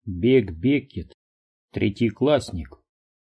Бек Беккет, третьеклассник.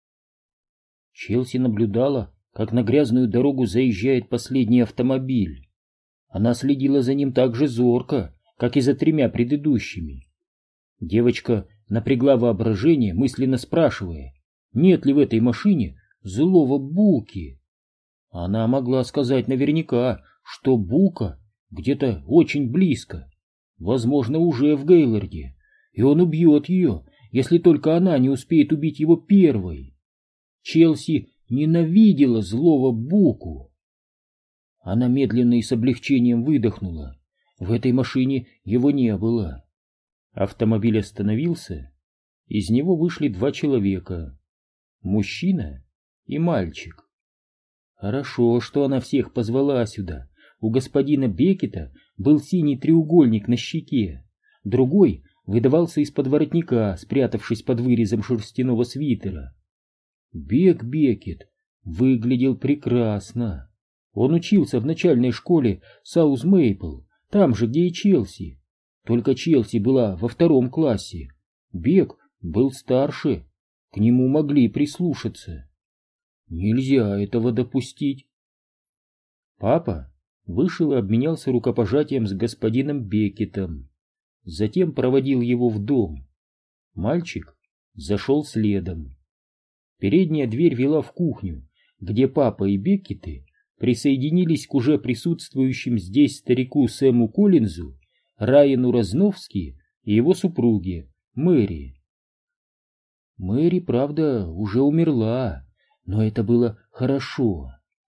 Челси наблюдала, как на грязную дорогу заезжает последний автомобиль. Она следила за ним так же зорко, как и за тремя предыдущими. Девочка напрягла воображение, мысленно спрашивая, нет ли в этой машине злого Буки. Она могла сказать наверняка, что Бука где-то очень близко, возможно, уже в Гейлорде, и он убьет ее, если только она не успеет убить его первой. Челси ненавидела злого Буку. Она медленно и с облегчением выдохнула. В этой машине его не было. Автомобиль остановился. Из него вышли два человека. Мужчина и мальчик. Хорошо, что она всех позвала сюда. У господина Беккета был синий треугольник на щеке. Другой выдавался из-под воротника, спрятавшись под вырезом шерстяного свитера. Бек Беккет выглядел прекрасно. Он учился в начальной школе Саус Мейпл, там же, где и Челси. Только Челси была во 2 классе. Бек был старше, к нему могли прислушаться. Нельзя этого допустить. Папа вышел и обменялся рукопожатием с господином Беккетом. Затем проводил его в дом. Мальчик зашел следом. Передняя дверь вела в кухню, где папа и Беккеты присоединились к уже присутствующим здесь старику Сэму Коллинзу, Райану Разновски и его супруге Мэри. Мэри, правда, уже умерла, но это было хорошо.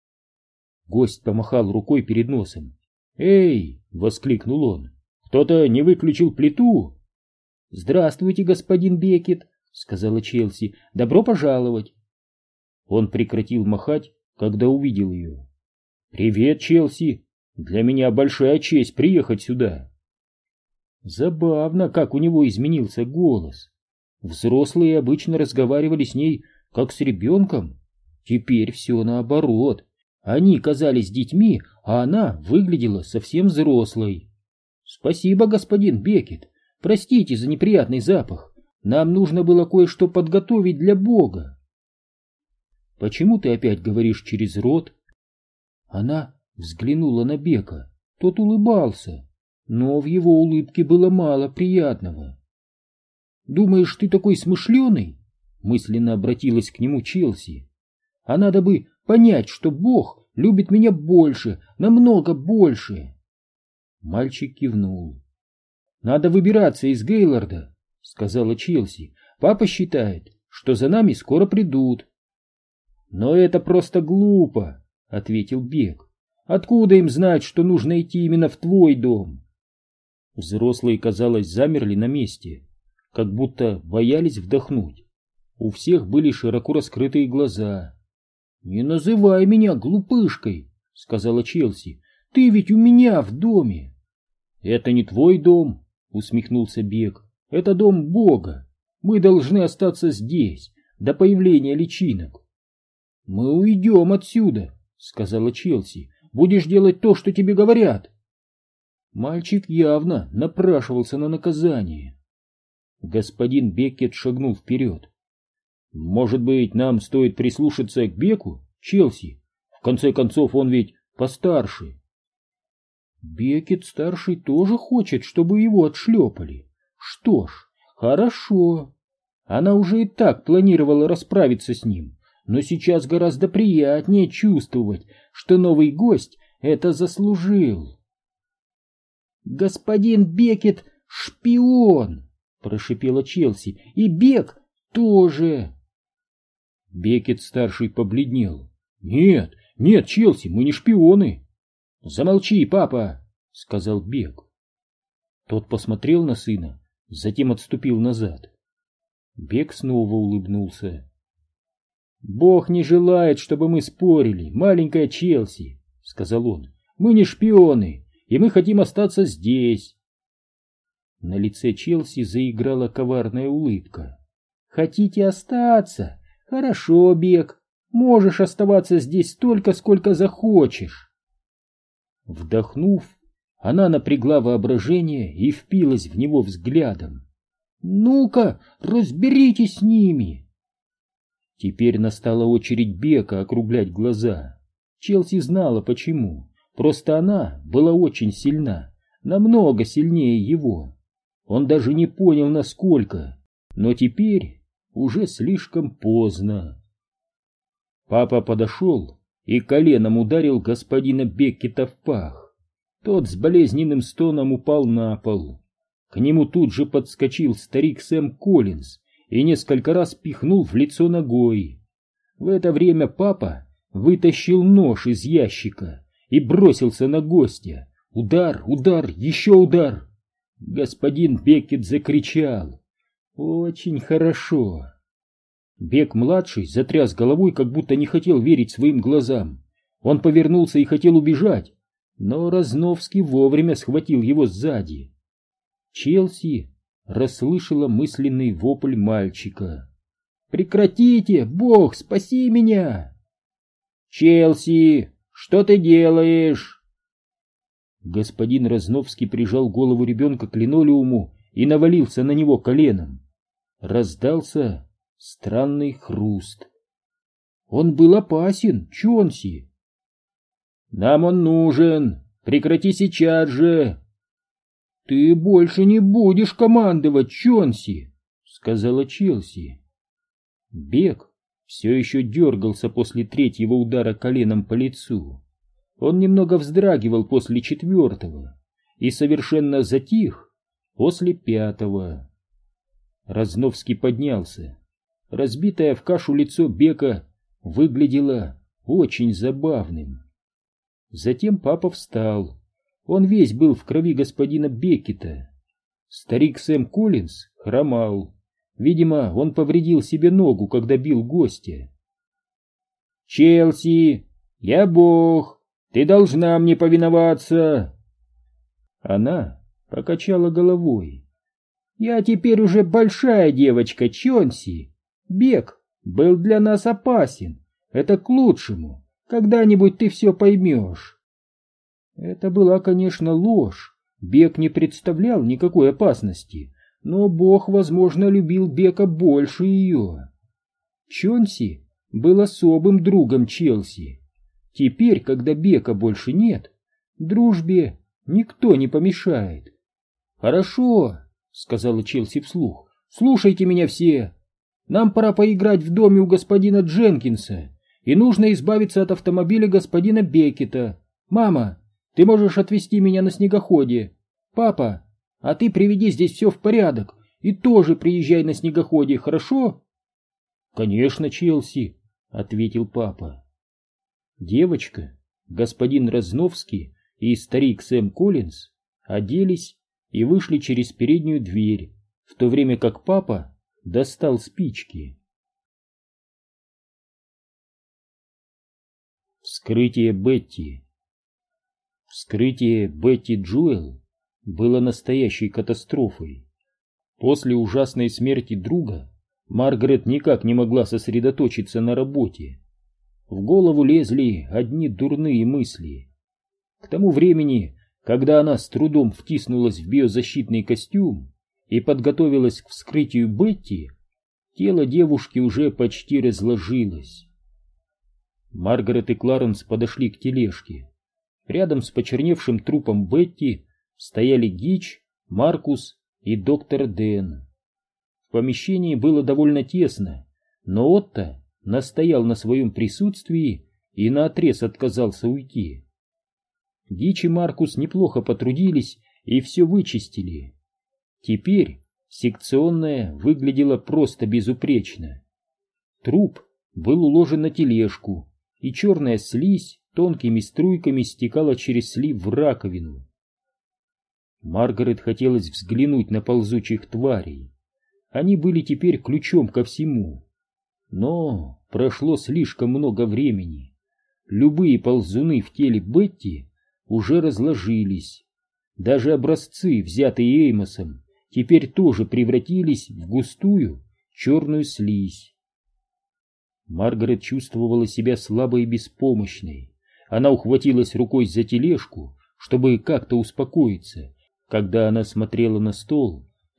Гость помахал рукой перед носом. «Эй!» — воскликнул он. «Кто-то не выключил плиту?» «Здравствуйте, господин Беккет», — сказала Челси. «Добро пожаловать». Он прекратил махать, когда увидел ее. «Привет, Челси! Для меня большая честь приехать сюда». Забавно, как у него изменился голос. Взрослые обычно разговаривали с ней, как с ребенком. Теперь все наоборот. Они казались детьми, а она выглядела совсем взрослой. «Спасибо, господин Беккет. Простите за неприятный запах. Нам нужно было кое-что подготовить для Бога». «Почему ты опять говоришь через рот?» Она взглянула на Бека. Тот улыбался, но в его улыбке было мало приятного. «Думаешь, ты такой смышленый?» Мысленно обратилась к нему Челси. «А надо бы понять, что Бог любит меня больше, намного больше». Мальчик кивнул. «Надо выбираться из Гейлорда», — сказала Челси. «Папа считает, что за нами скоро придут». «Но это просто глупо», — ответил Бек. «Откуда им знать, что нужно идти именно в твой дом?» Взрослые, казалось, замерли на месте, как будто боялись вдохнуть. У всех были широко раскрытые глаза. «Не называй меня глупышкой», — сказала Челси. «Ты ведь у меня в доме». «Это не твой дом», — усмехнулся Бек. «Это дом Бога. Мы должны остаться здесь до появления личинок». «Мы уйдем отсюда», — сказала Челси. «Будешь делать то, что тебе говорят». Мальчик явно напрашивался на наказание. Господин Беккет шагнул вперед. «Может быть, нам стоит прислушаться к Беку, Челси? В конце концов, он ведь постарше». «Беккет-старший тоже хочет, чтобы его отшлепали. Что ж, хорошо. Она уже и так планировала расправиться с ним, но сейчас гораздо приятнее чувствовать, что новый гость это заслужил». «Господин Беккет — шпион!» — прошипела Челси. «И Бек тоже!» Беккет-старший побледнел. «Нет, нет, Челси, мы не шпионы!» «Замолчи, папа!» — сказал Бек. Тот посмотрел на сына, затем отступил назад. Бек снова улыбнулся. «Бог не желает, чтобы мы спорили, маленькая Челси», — сказал он. «Мы не шпионы, и мы хотим остаться здесь». На лице Челси заиграла коварная улыбка. «Хотите остаться? Хорошо, Бек. Можешь оставаться здесь столько, сколько захочешь». Вдохнув, она напрягла воображение и впилась в него взглядом. Ну-ка, разберитесь с ними!» Теперь настала очередь Бека округлять глаза. Челси знала почему. Просто она была очень сильна, намного сильнее его. Он даже не понял, насколько, но теперь уже слишком поздно. Папа подошел и коленом ударил господина Беккета в пах. Тот с болезненным стоном упал на пол. К нему тут же подскочил старик Сэм Коллинз и несколько раз пихнул в лицо ногой. В это время папа вытащил нож из ящика и бросился на гостя. Удар, удар, еще удар. Господин Беккет закричал. Очень хорошо. Бек-младший затряс головой, как будто не хотел верить своим глазам. Он повернулся и хотел убежать, но Разновский вовремя схватил его сзади. Челси расслышала мысленный вопль мальчика. «Прекратите! Бог, спаси меня!» «Челси, что ты делаешь?» Господин Разновский прижал голову ребенка к линолеуму и навалился на него коленом. Раздался странный хруст. «Он был опасен, Чонси!» «Нам он нужен! Прекрати сейчас же!» «Ты больше не будешь командовать, Чонси!» — сказала Челси. Бек все еще дергался после третьего удара коленом по лицу. Он немного вздрагивал после четвертого и совершенно затих после пятого. Разновский поднялся. Разбитое в кашу лицо Бека выглядело очень забавным. Затем папа встал. Он весь был в крови господина Беккета. Старик Сэм Коллинз хромал. Видимо, он повредил себе ногу, когда бил гостя. «Челси, я бог, ты должна мне повиноваться!» Она покачала головой. «Я теперь уже большая девочка, Чонси. Бек был для нас опасен. Это к лучшему. Когда-нибудь ты все поймешь». Это была, конечно, ложь. Бек не представлял никакой опасности, но Бог, возможно, любил Бека больше ее. Чонси был особым другом Челси. Теперь, когда Бека больше нет, дружбе никто не помешает. «Хорошо», — сказала Челси вслух, — «слушайте меня все. Нам пора поиграть в доме у господина Дженкинса, и нужно избавиться от автомобиля господина Беккета. Мама, ты можешь отвезти меня на снегоходе. Папа, а ты приведи здесь все в порядок и тоже приезжай на снегоходе, хорошо?» «Конечно, Челси», — ответил папа. Девочка, господин Разновский и старик Сэм Коллинз оделись и вышли через переднюю дверь, в то время как папа достал спички. Вскрытие Бетти. Вскрытие Бетти Джоэл было настоящей катастрофой. После ужасной смерти друга Маргарет никак не могла сосредоточиться на работе. В голову лезли одни дурные мысли. К тому времени, когда она с трудом втиснулась в биозащитный костюм и подготовилась к вскрытию Бетти, тело девушки уже почти разложилось. Маргарет и Кларенс подошли к тележке. Рядом с почерневшим трупом Бетти стояли Гич, Маркус и доктор Дэн. В помещении было довольно тесно, но Отто настоял на своем присутствии и наотрез отказался уйти. Гич и Маркус неплохо потрудились и все вычистили. Теперь секционная выглядела просто безупречно. Труп был уложен на тележку, и черная слизь тонкими струйками стекала через слив в раковину. Маргарет хотелось взглянуть на ползучих тварей. Они были теперь ключом ко всему. Но прошло слишком много времени. Любые ползуны в теле Бетти уже разложились. Даже образцы, взятые Эймосом, теперь тоже превратились в густую черную слизь. Маргарет чувствовала себя слабой и беспомощной. Она ухватилась рукой за тележку, чтобы как-то успокоиться. Когда она смотрела на стол,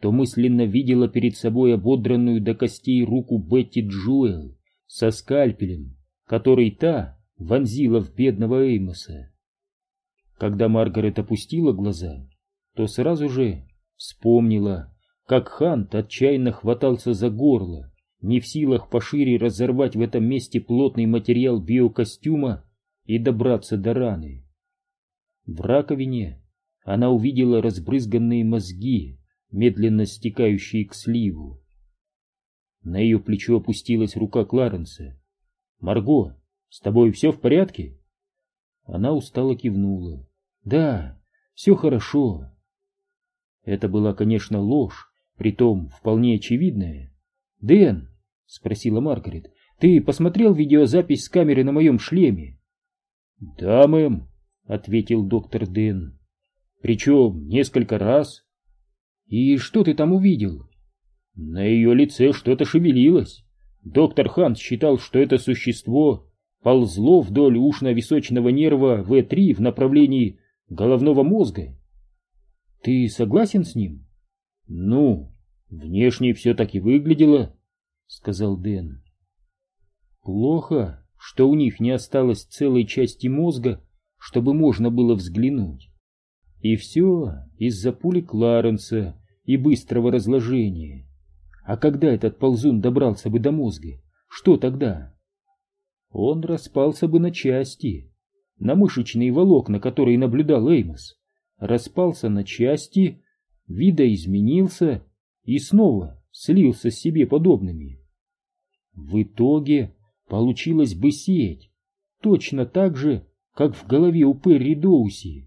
то мысленно видела перед собой ободранную до костей руку Бетти Джоэл со скальпелем, который та вонзила в бедного Эймоса. Когда Маргарет опустила глаза, то сразу же вспомнила, как Хант отчаянно хватался за горло, не в силах пошире разорвать в этом месте плотный материал биокостюма и добраться до раны. В раковине она увидела разбрызганные мозги, медленно стекающие к сливу. На ее плечо опустилась рука Кларенса. «Марго, с тобой все в порядке?» Она устало кивнула. «Да, все хорошо». Это была, конечно, ложь, притом вполне очевидная. «Дэн», — спросила Маргарет, — «ты посмотрел видеозапись с камеры на моем шлеме?» «Да, мэм», — ответил доктор Дэн. «Причем несколько раз». «И что ты там увидел?» На ее лице что-то шевелилось. Доктор Хант считал, что это существо ползло вдоль ушно-височного нерва В3 в направлении головного мозга. Ты согласен с ним? Ну, внешне все так и выглядело, сказал Дэн. Плохо, что у них не осталось целой части мозга, чтобы можно было взглянуть. И все из-за пули Кларенса и быстрого разложения. А когда этот ползун добрался бы до мозга, что тогда? Он распался бы на части, на мышечные волокна, которые наблюдал Эймос. Распался на части, видоизменился и снова слился с себе подобными. В итоге получилась бы сеть, точно так же, как в голове у Перри Доуси.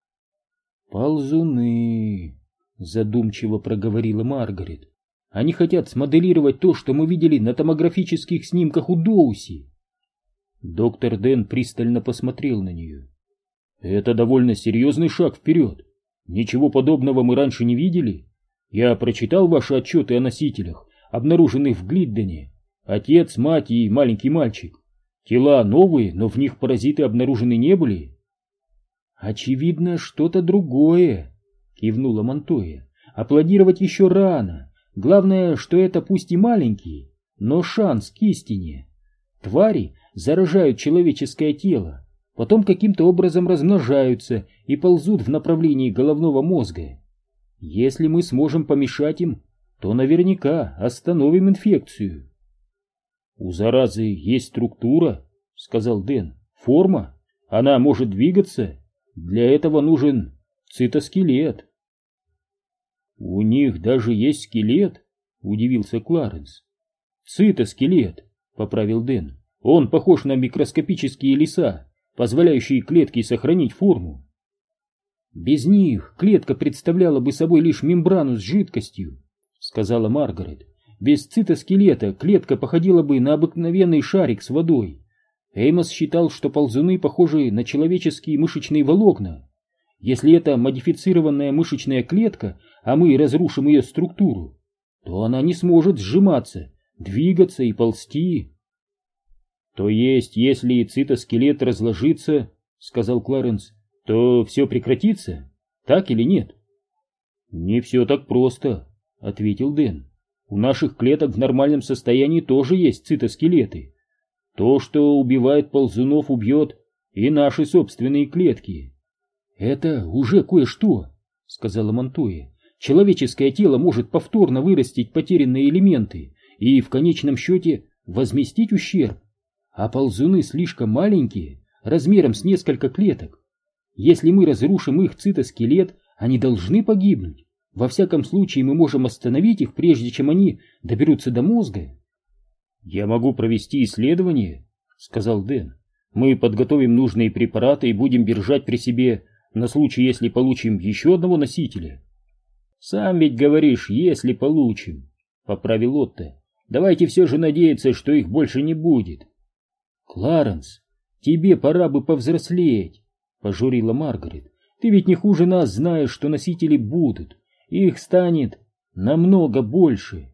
«Ползуны», — задумчиво проговорила Маргарет. «Они хотят смоделировать то, что мы видели на томографических снимках у Доуси». Доктор Дэн пристально посмотрел на нее. «Это довольно серьезный шаг вперед. Ничего подобного мы раньше не видели. Я прочитал ваши отчеты о носителях, обнаруженных в Глиддене. Отец, мать и маленький мальчик. Тела новые, но в них паразиты обнаружены не были». «Очевидно, что-то другое», — кивнула Монтоя. «Аплодировать еще рано. Главное, что это пусть и маленький, но шанс к истине. Твари заражают человеческое тело, потом каким-то образом размножаются и ползут в направлении головного мозга. Если мы сможем помешать им, то наверняка остановим инфекцию». «У заразы есть структура», — сказал Дэн. «Форма. Она может двигаться. Для этого нужен цитоскелет». «У них даже есть скелет?» — удивился Кларенс. «Цитоскелет», — поправил Дэн. «Он похож на микроскопические леса, позволяющие клетке сохранить форму». «Без них клетка представляла бы собой лишь мембрану с жидкостью», — сказала Маргарет. «Без цитоскелета клетка походила бы на обыкновенный шарик с водой. Эймос считал, что ползуны похожи на человеческие мышечные волокна. Если это модифицированная мышечная клетка, а мы разрушим ее структуру, то она не сможет сжиматься, двигаться и ползти». «То есть, если цитоскелет разложится, — сказал Кларенс, — то все прекратится, так или нет?» «Не все так просто, — ответил Дэн. У наших клеток в нормальном состоянии тоже есть цитоскелеты. То, что убивает ползунов, убьет и наши собственные клетки». «Это уже кое-что, — сказала Монтоя. Человеческое тело может повторно вырастить потерянные элементы и в конечном счете возместить ущерб. А ползуны слишком маленькие, размером с несколько клеток. Если мы разрушим их цитоскелет, они должны погибнуть. Во всяком случае, мы можем остановить их, прежде чем они доберутся до мозга». «Я могу провести исследование, — сказал Дэн. Мы подготовим нужные препараты и будем держать при себе на случай, если получим еще одного носителя». «Сам ведь говоришь, если получим, — поправил Отто. Давайте все же надеяться, что их больше не будет». «Кларенс, тебе пора бы повзрослеть, — пожурила Маргарет. Ты ведь не хуже нас знаешь, что носители будут. Их станет намного больше».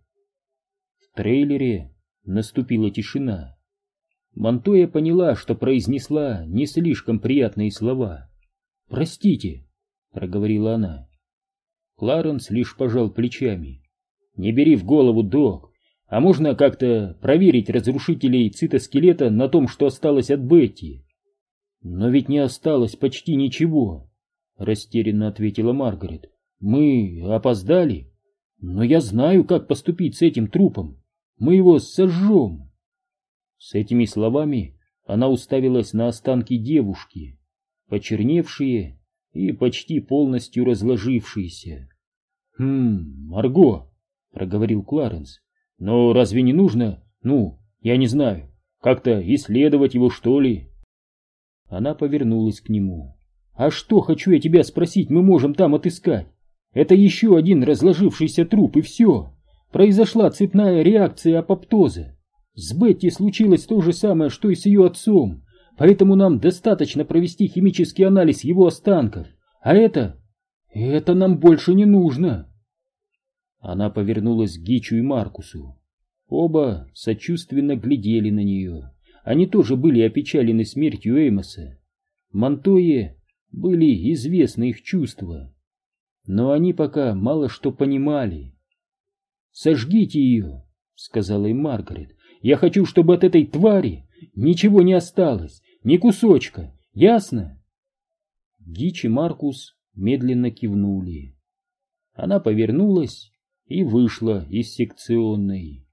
В трейлере наступила тишина. Монтоя поняла, что произнесла не слишком приятные слова. «Простите», — проговорила она. Кларенс лишь пожал плечами. «Не бери в голову, док. А можно как-то проверить разрушителей цитоскелета на том, что осталось от Бетти?» «Но ведь не осталось почти ничего», — растерянно ответила Маргарет. «Мы опоздали, но я знаю, как поступить с этим трупом. Мы его сожжем». С этими словами она уставилась на останки девушки, почерневшие и почти полностью разложившиеся. Марго», — проговорил Кларенс, — «но разве не нужно, я не знаю, как-то исследовать его, что ли?» Она повернулась к нему. «А что, хочу я тебя спросить, мы можем там отыскать? Это еще один разложившийся труп, и все. Произошла цепная реакция апоптоза. С Бетти случилось то же самое, что и с ее отцом, поэтому нам достаточно провести химический анализ его останков. А это нам больше не нужно». Она повернулась к Гичу и Маркусу. Оба сочувственно глядели на нее. Они тоже были опечалены смертью Эймоса. Монтойе были известны их чувства, но они пока мало что понимали. «Сожгите ее», — сказала им Маргарет. «Я хочу, чтобы от этой твари ничего не осталось, ни кусочка, ясно?» Гич и Маркус медленно кивнули. Она повернулась и вышла из секционной.